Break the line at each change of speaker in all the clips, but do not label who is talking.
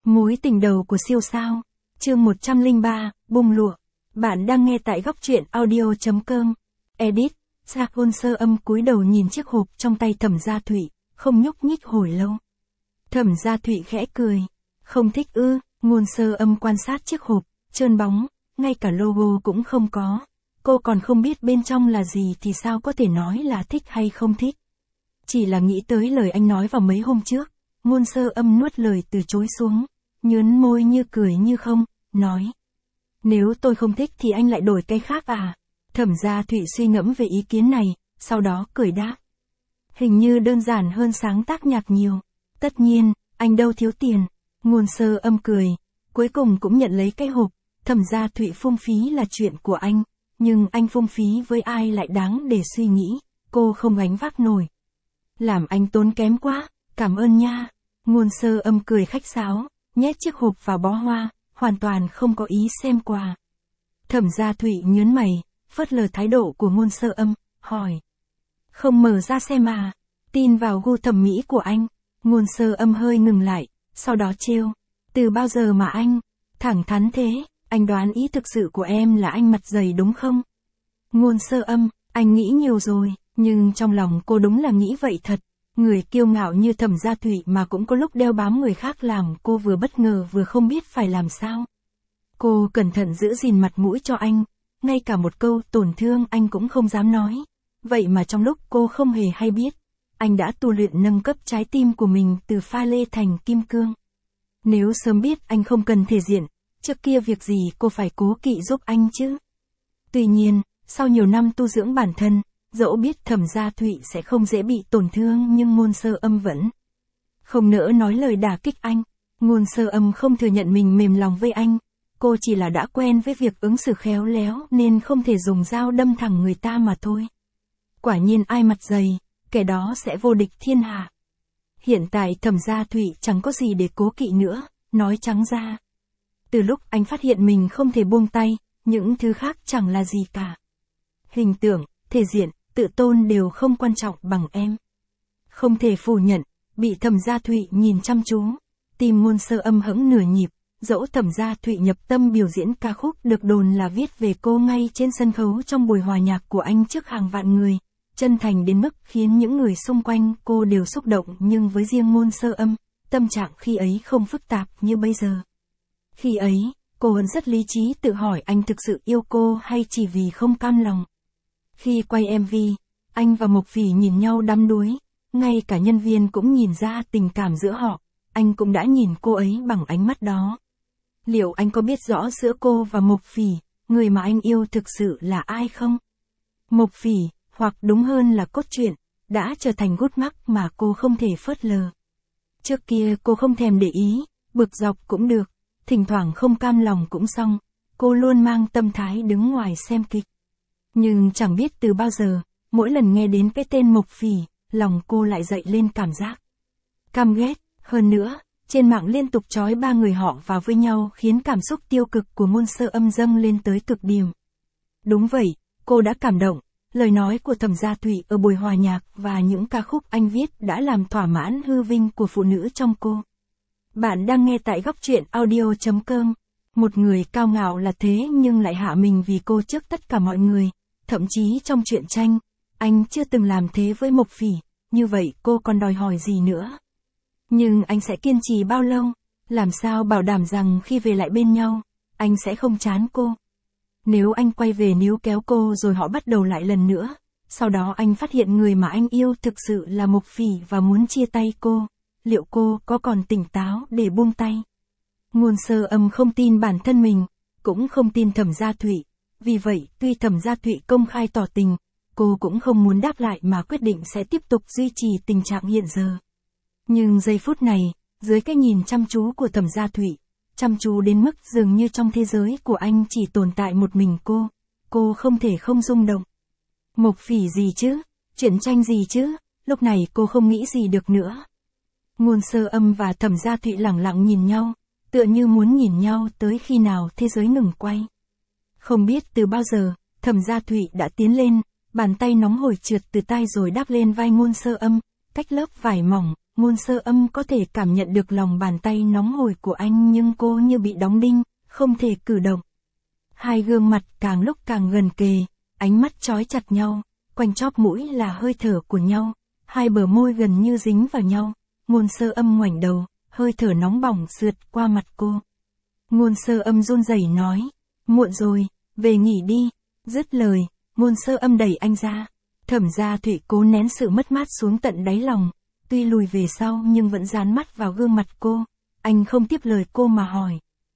Mối tình đầu của siêu sao. Chương 103, bung lụa. Bạn đang nghe tại góc truyện audio.com. Edit. Ngôn Sơ Âm cúi đầu nhìn chiếc hộp trong tay Thẩm Gia Thụy, không nhúc nhích hồi lâu. Thẩm Gia Thụy khẽ cười. Không thích ư? Ngôn Sơ Âm quan sát chiếc hộp, trơn bóng, ngay cả logo cũng không có. Cô còn không biết bên trong là gì thì sao có thể nói là thích hay không thích. Chỉ là nghĩ tới lời anh nói vào mấy hôm trước, Ngôn Sơ Âm nuốt lời từ chối xuống, nhớn môi như cười như không, nói. Nếu tôi không thích thì anh lại đổi cái khác à? Thẩm Gia Thụy suy ngẫm về ý kiến này, sau đó cười đáp. Hình như đơn giản hơn sáng tác nhạc nhiều. Tất nhiên, anh đâu thiếu tiền. Ngôn Sơ Âm cười, cuối cùng cũng nhận lấy cái hộp. Thẩm Gia Thụy phung phí là chuyện của anh, nhưng anh phung phí với ai lại đáng để suy nghĩ, cô không gánh vác nổi. Làm anh tốn kém quá, cảm ơn nha. Ngôn Sơ Âm cười khách sáo, nhét chiếc hộp vào bó hoa, hoàn toàn không có ý xem quà. Thẩm Gia Thụy nhớn mày, phớt lờ thái độ của Ngôn Sơ Âm, hỏi. Không mở ra xem à? Tin vào gu thẩm mỹ của anh. Ngôn Sơ Âm hơi ngừng lại, sau đó trêu. Từ bao giờ mà anh thẳng thắn thế? Anh đoán ý thực sự của em là anh mặt dày đúng không? Ngôn Sơ Âm, anh nghĩ nhiều rồi, nhưng trong lòng cô đúng là nghĩ vậy thật. Người kiêu ngạo như Thẩm Gia Thụy mà cũng có lúc đeo bám người khác làm cô vừa bất ngờ vừa không biết phải làm sao. Cô cẩn thận giữ gìn mặt mũi cho anh, ngay cả một câu tổn thương anh cũng không dám nói. Vậy mà trong lúc cô không hề hay biết, anh đã tu luyện nâng cấp trái tim của mình từ pha lê thành kim cương. Nếu sớm biết anh không cần thể diện, trước kia việc gì cô phải cố kỵ giúp anh chứ. Tuy nhiên, sau nhiều năm tu dưỡng bản thân, dẫu biết Thẩm Gia Thụy sẽ không dễ bị tổn thương nhưng Ngôn Sơ Âm vẫn không nỡ nói lời đả kích anh. Ngôn Sơ Âm không thừa nhận mình mềm lòng với anh, cô chỉ là đã quen với việc ứng xử khéo léo nên không thể dùng dao đâm thẳng người ta mà thôi. Quả nhiên ai mặt dày, kẻ đó sẽ vô địch thiên hạ. Hiện tại Thẩm Gia Thụy chẳng có gì để cố kỵ nữa, nói trắng ra. Từ lúc anh phát hiện mình không thể buông tay, những thứ khác chẳng là gì cả. Hình tượng, thể diện, tự tôn đều không quan trọng bằng em. Không thể phủ nhận, bị Thẩm Gia Thụy nhìn chăm chú, tim Ngôn Sơ Âm hững nửa nhịp, dẫu Thẩm Gia Thụy nhập tâm biểu diễn ca khúc được đồn là viết về cô ngay trên sân khấu trong buổi hòa nhạc của anh trước hàng vạn người, chân thành đến mức khiến những người xung quanh cô đều xúc động, nhưng với riêng Ngôn Sơ Âm, tâm trạng khi ấy không phức tạp như bây giờ. Khi ấy, cô vẫn rất lý trí tự hỏi anh thực sự yêu cô hay chỉ vì không cam lòng. Khi quay MV, anh và Mộc Phỉ nhìn nhau đắm đuối, ngay cả nhân viên cũng nhìn ra tình cảm giữa họ, anh cũng đã nhìn cô ấy bằng ánh mắt đó. Liệu anh có biết rõ giữa cô và Mộc Phỉ, người mà anh yêu thực sự là ai không? Mộc Phỉ, hoặc đúng hơn là cốt truyện, đã trở thành gút mắc mà cô không thể phớt lờ. Trước kia cô không thèm để ý, bực dọc cũng được, thỉnh thoảng không cam lòng cũng xong, cô luôn mang tâm thái đứng ngoài xem kịch. Nhưng chẳng biết từ bao giờ, mỗi lần nghe đến cái tên Mộc Phỉ, lòng cô lại dậy lên cảm giác căm ghét. Hơn nữa, trên mạng liên tục trói ba người họ vào với nhau khiến cảm xúc tiêu cực của Ngôn Sơ Âm dâng lên tới cực điểm. Đúng vậy, cô đã cảm động, lời nói của Thẩm Gia Thụy ở buổi hòa nhạc và những ca khúc anh viết đã làm thỏa mãn hư vinh của phụ nữ trong cô. Bạn đang nghe tại góc truyện audio.com. Một người cao ngạo là thế nhưng lại hạ mình vì cô trước tất cả mọi người. Thậm chí trong truyện tranh, anh chưa từng làm thế với Mộc Phỉ, như vậy cô còn đòi hỏi gì nữa? Nhưng anh sẽ kiên trì bao lâu? Làm sao bảo đảm rằng khi về lại bên nhau, anh sẽ không chán cô? Nếu anh quay về níu kéo cô rồi họ bắt đầu lại lần nữa, sau đó anh phát hiện người mà anh yêu thực sự là Mộc Phỉ và muốn chia tay cô, liệu cô có còn tỉnh táo để buông tay? Ngôn Sơ Âm không tin bản thân mình, cũng không tin Thẩm Gia Thụy. Vì vậy, tuy Thẩm Gia Thụy công khai tỏ tình, cô cũng không muốn đáp lại mà quyết định sẽ tiếp tục duy trì tình trạng hiện giờ. Nhưng giây phút này, dưới cái nhìn chăm chú của Thẩm Gia Thụy, chăm chú đến mức dường như trong thế giới của anh chỉ tồn tại một mình cô không thể không rung động. Mộc Phỉ gì chứ? Truyện tranh gì chứ? Lúc này cô không nghĩ gì được nữa. Ngôn Sơ Âm và Thẩm Gia Thụy lẳng lặng nhìn nhau, tựa như muốn nhìn nhau tới khi nào thế giới ngừng quay. Không biết từ bao giờ, Thẩm Gia Thụy đã tiến lên, bàn tay nóng hổi trượt từ tay rồi đáp lên vai Ngôn Sơ Âm, cách lớp vải mỏng, Ngôn Sơ Âm có thể cảm nhận được lòng bàn tay nóng hổi của anh nhưng cô như bị đóng đinh, không thể cử động. Hai gương mặt càng lúc càng gần kề, ánh mắt chói chặt nhau, quanh chóp mũi là hơi thở của nhau, hai bờ môi gần như dính vào nhau. Ngôn Sơ Âm ngoảnh đầu, hơi thở nóng bỏng sượt qua mặt cô. Ngôn Sơ Âm run rẩy nói, muộn rồi, về nghỉ đi. Dứt lời, Ngôn Sơ Âm đẩy anh ra. Thẩm Gia Thụy cố nén sự mất mát xuống tận đáy lòng, tuy lùi về sau nhưng vẫn dán mắt vào gương mặt cô. Anh không tiếp lời cô mà hỏi.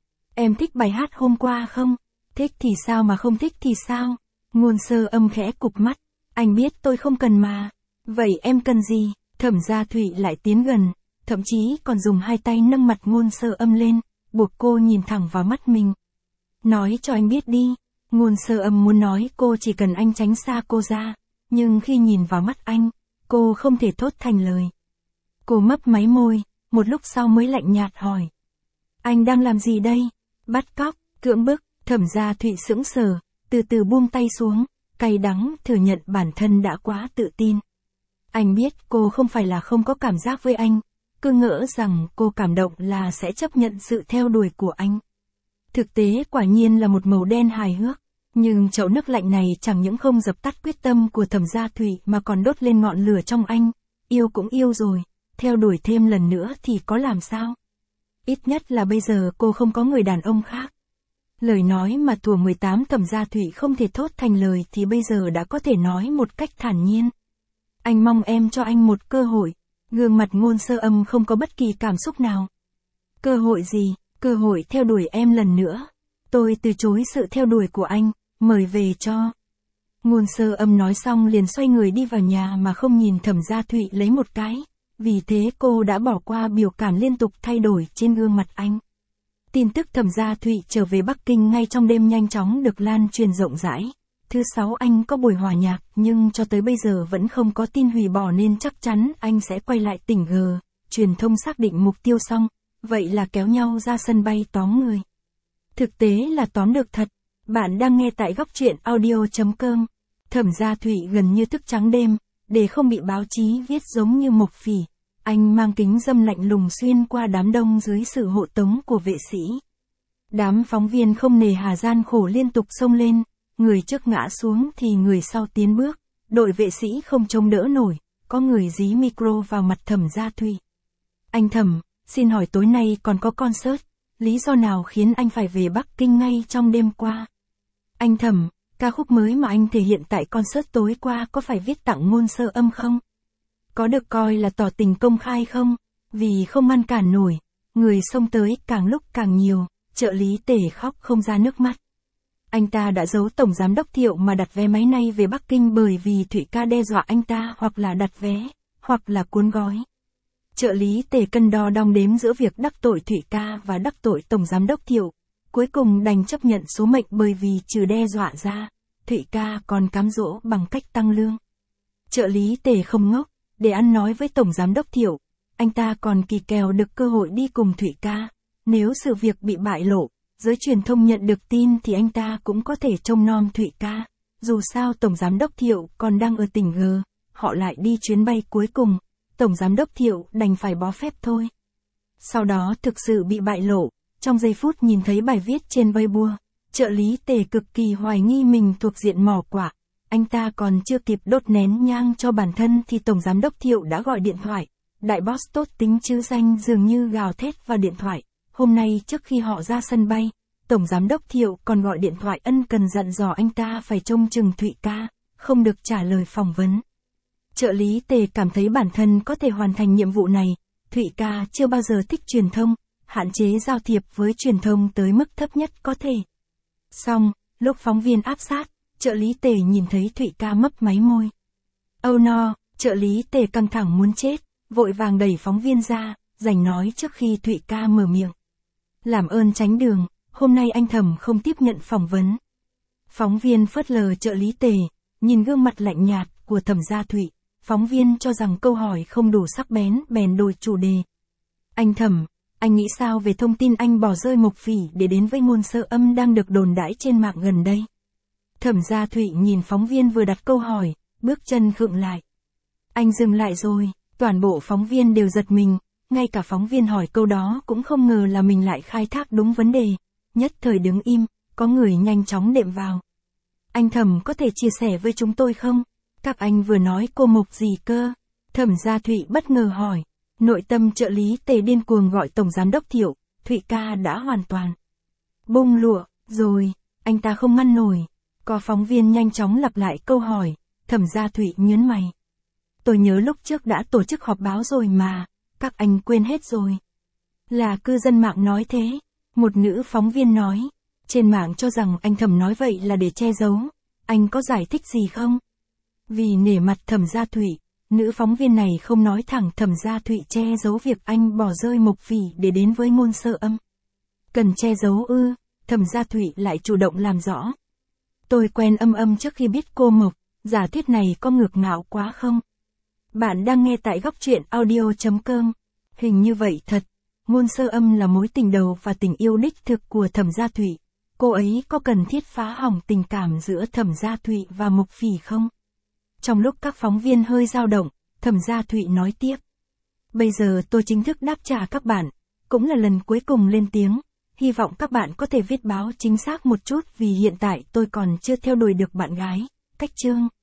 Em thích bài hát hôm qua không? Thích thì sao mà không thích thì sao? Ngôn Sơ Âm khẽ cụp mắt. Anh biết tôi không cần mà. Vậy em cần gì? Thẩm Gia Thụy lại tiến gần, thậm chí còn dùng hai tay nâng mặt Ngôn Sơ Âm lên, buộc cô nhìn thẳng vào mắt mình. Nói cho anh biết đi. Ngôn Sơ Âm muốn nói cô chỉ cần anh tránh xa cô ra, nhưng khi nhìn vào mắt anh, cô không thể thốt thành lời. Cô mấp máy môi, một lúc sau mới lạnh nhạt hỏi. Anh đang làm gì đây? Bắt cóc, cưỡng bức. Thẩm Gia Thụy sững sờ, từ từ buông tay xuống, cay đắng thừa nhận bản thân đã quá tự tin. Anh biết cô không phải là không có cảm giác với anh, cứ ngỡ rằng cô cảm động là sẽ chấp nhận sự theo đuổi của anh. Thực tế quả nhiên là một màu đen hài hước, nhưng chậu nước lạnh này chẳng những không dập tắt quyết tâm của Thẩm Gia Thụy mà còn đốt lên ngọn lửa trong anh. Yêu cũng yêu rồi, theo đuổi thêm lần nữa thì có làm sao? Ít nhất là bây giờ cô không có người đàn ông khác. Lời nói mà thuở 18 Thẩm Gia Thụy không thể thốt thành lời thì bây giờ đã có thể nói một cách thản nhiên. Anh mong em cho anh một cơ hội. Gương mặt Ngôn Sơ Âm không có bất kỳ cảm xúc nào. Cơ hội gì? Cơ hội theo đuổi em lần nữa. Tôi từ chối sự theo đuổi của anh, mời về cho. Ngôn Sơ Âm nói xong liền xoay người đi vào nhà mà không nhìn Thẩm Gia Thụy lấy một cái. Vì thế cô đã bỏ qua biểu cảm liên tục thay đổi trên gương mặt anh. Tin tức Thẩm Gia Thụy trở về Bắc Kinh ngay trong đêm nhanh chóng được lan truyền rộng rãi. Thứ Sáu anh có buổi hòa nhạc nhưng cho tới bây giờ vẫn không có tin hủy bỏ nên chắc chắn anh sẽ quay lại tỉnh G. Truyền thông xác định mục tiêu xong, vậy là kéo nhau ra sân bay tóm người. Thực tế là tóm được thật. Bạn đang nghe tại góc truyện audio.com. Thẩm Gia Thụy gần như thức trắng đêm, để không bị báo chí viết giống như mộc phỉ. Anh mang kính râm lạnh lùng xuyên qua đám đông dưới sự hộ tống của vệ sĩ. Đám phóng viên không nề hà gian khổ liên tục xông lên, người trước ngã xuống thì người sau tiến bước, đội vệ sĩ không chống đỡ nổi, có người dí micro vào mặt Thẩm Gia Thụy. Anh Thẩm, xin hỏi tối nay còn có concert, lý do nào khiến anh phải về Bắc Kinh ngay trong đêm qua? Anh Thẩm, ca khúc mới mà anh thể hiện tại concert tối qua có phải viết tặng Ngôn Sơ Âm không? Có được coi là tỏ tình công khai không? Vì không ngăn cản nổi, người xông tới càng lúc càng nhiều, trợ lý Tề khóc không ra nước mắt. Anh ta đã giấu Tổng Giám đốc Thiệu mà đặt vé máy nay về Bắc Kinh bởi vì Thụy ca đe dọa anh ta hoặc là đặt vé, hoặc là cuốn gói. Trợ lý Tề cân đo đong đếm giữa việc đắc tội Thụy ca và đắc tội Tổng Giám đốc Thiệu, cuối cùng đành chấp nhận số mệnh bởi vì trừ đe dọa ra, Thụy ca còn cám dỗ bằng cách tăng lương. Trợ lý Tề không ngốc, để ăn nói với Tổng Giám đốc Thiệu, anh ta còn kỳ kèo được cơ hội đi cùng Thụy ca. Nếu sự việc bị bại lộ, giới truyền thông nhận được tin thì anh ta cũng có thể trông nom Thụy ca. Dù sao Tổng Giám đốc Thiệu còn đang ở tỉnh G, họ lại đi chuyến bay cuối cùng, Tổng Giám đốc Thiệu đành phải bó phép thôi. Sau đó thực sự bị bại lộ, trong giây phút nhìn thấy bài viết trên Weibo, trợ lý Tề cực kỳ hoài nghi mình thuộc diện mỏ quả. Anh ta còn chưa kịp đốt nén nhang cho bản thân thì Tổng Giám đốc Thiệu đã gọi điện thoại. Đại boss tốt tính chữ danh dường như gào thét vào điện thoại. Hôm nay trước khi họ ra sân bay, Tổng Giám đốc Thiệu còn gọi điện thoại ân cần dặn dò anh ta phải trông chừng Thụy ca, không được trả lời phỏng vấn. Trợ lý Tề cảm thấy bản thân có thể hoàn thành nhiệm vụ này. Thụy ca chưa bao giờ thích truyền thông, hạn chế giao thiệp với truyền thông tới mức thấp nhất có thể. Xong, lúc phóng viên áp sát, trợ lý Tề nhìn thấy Thụy ca mấp máy môi. Oh no, trợ lý Tề căng thẳng muốn chết, vội vàng đẩy phóng viên ra, giành nói trước khi Thụy ca mở miệng. Làm ơn tránh đường, hôm nay anh Thẩm không tiếp nhận phỏng vấn. Phóng viên phớt lờ trợ lý Tề, nhìn gương mặt lạnh nhạt của Thẩm Gia Thụy, phóng viên cho rằng câu hỏi không đủ sắc bén bèn đổi chủ đề. Anh Thẩm, anh nghĩ sao về thông tin anh bỏ rơi Mộc Phỉ để đến với Ngôn Sơ Âm đang được đồn đãi trên mạng gần đây? Thẩm Gia Thụy nhìn phóng viên vừa đặt câu hỏi, bước chân khựng lại. Anh dừng lại rồi, Toàn bộ phóng viên đều giật mình, ngay cả phóng viên hỏi câu đó cũng không ngờ là mình lại khai thác đúng vấn đề. Nhất thời đứng im, có người nhanh chóng đệm vào. Anh Thẩm có thể chia sẻ với chúng tôi không? Các anh vừa nói cô Mộc gì cơ? Thẩm Gia Thụy bất ngờ hỏi. Nội tâm trợ lý Tề điên cuồng gọi Tổng Giám đốc Thiệu, Thụy ca đã hoàn toàn bung lụa, rồi, anh ta không ngăn nổi. Có phóng viên nhanh chóng lặp lại câu hỏi, Thẩm Gia Thụy nhớn mày. Tôi nhớ lúc trước đã tổ chức họp báo rồi mà, các anh quên hết rồi. Là cư dân mạng nói thế, một nữ phóng viên nói. Trên mạng cho rằng anh Thẩm nói vậy là để che giấu, anh có giải thích gì không? Vì nể mặt Thẩm Gia Thụy, nữ phóng viên này không nói thẳng Thẩm Gia Thụy che giấu việc anh bỏ rơi Mộc Phỉ để đến với Ngôn Sơ Âm. Cần che giấu ư? Thẩm Gia Thụy lại chủ động làm rõ. Tôi quen Âm trước khi biết cô Mộc, giả thuyết này có ngược ngạo quá không? Bạn đang nghe tại góc truyện audio.com. Hình như vậy thật, Ngôn Sơ Âm là mối tình đầu và tình yêu đích thực của Thẩm Gia Thụy. Cô ấy có cần thiết phá hỏng tình cảm giữa Thẩm Gia Thụy và Mộc Phỉ không? Trong lúc các phóng viên hơi dao động, Thẩm Gia Thụy nói tiếp. Bây giờ tôi chính thức đáp trả các bạn, cũng là lần cuối cùng lên tiếng. Hy vọng các bạn có thể viết báo chính xác một chút vì hiện tại tôi còn chưa theo đuổi được bạn gái. Cách chương